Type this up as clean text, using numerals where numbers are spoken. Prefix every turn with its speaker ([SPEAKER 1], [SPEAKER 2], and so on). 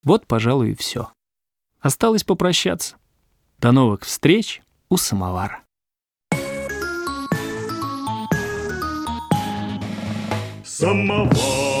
[SPEAKER 1] Вот, пожалуй, и все. Осталось попрощаться. До новых встреч у самовара.
[SPEAKER 2] Самовар.